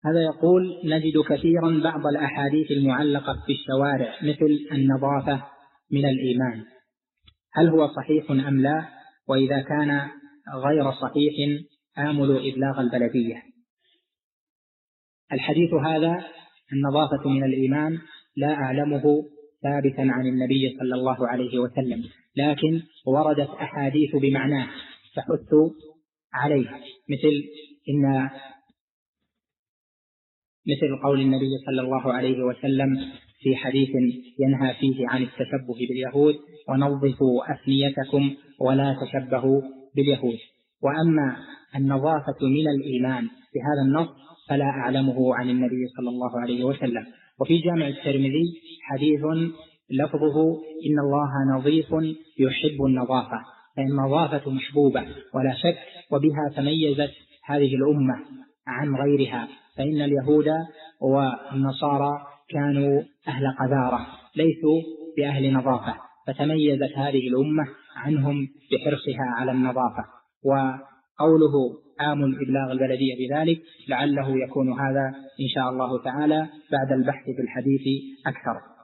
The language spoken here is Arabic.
هذا يقول: نجد كثيرا بعض الأحاديث المعلقة في الشوارع مثل النظافة من الإيمان، هل هو صحيح أم لا؟ وإذا كان غير صحيح آمل إبلاغ البلدية. الحديث هذا النظافة من الإيمان لا أعلمه ثابتا عن النبي صلى الله عليه وسلم، لكن وردت أحاديث بمعناه تحث عليه، مثل قول النبي صلى الله عليه وسلم في حديث ينهى فيه عن التشبه باليهود: ونظفوا أفنيتكم ولا تشبهوا باليهود. وأما النظافة من الإيمان بهذا النص فلا أعلمه عن النبي صلى الله عليه وسلم. وفي جامع الترمذي حديث لفظه: إن الله نظيف يحب النظافة، فالنظافة محبوبة ولا شك، وبها تميزت هذه الأمة عن غيرها، فإن اليهود والنصارى كانوا أهل قذارة ليسوا بأهل نظافة، فتميزت هذه الأمة عنهم بحرصها على النظافة. وقوله آمل إبلاغ البلدية بذلك لعله يكون هذا إن شاء الله تعالى بعد البحث في الحديث أكثر.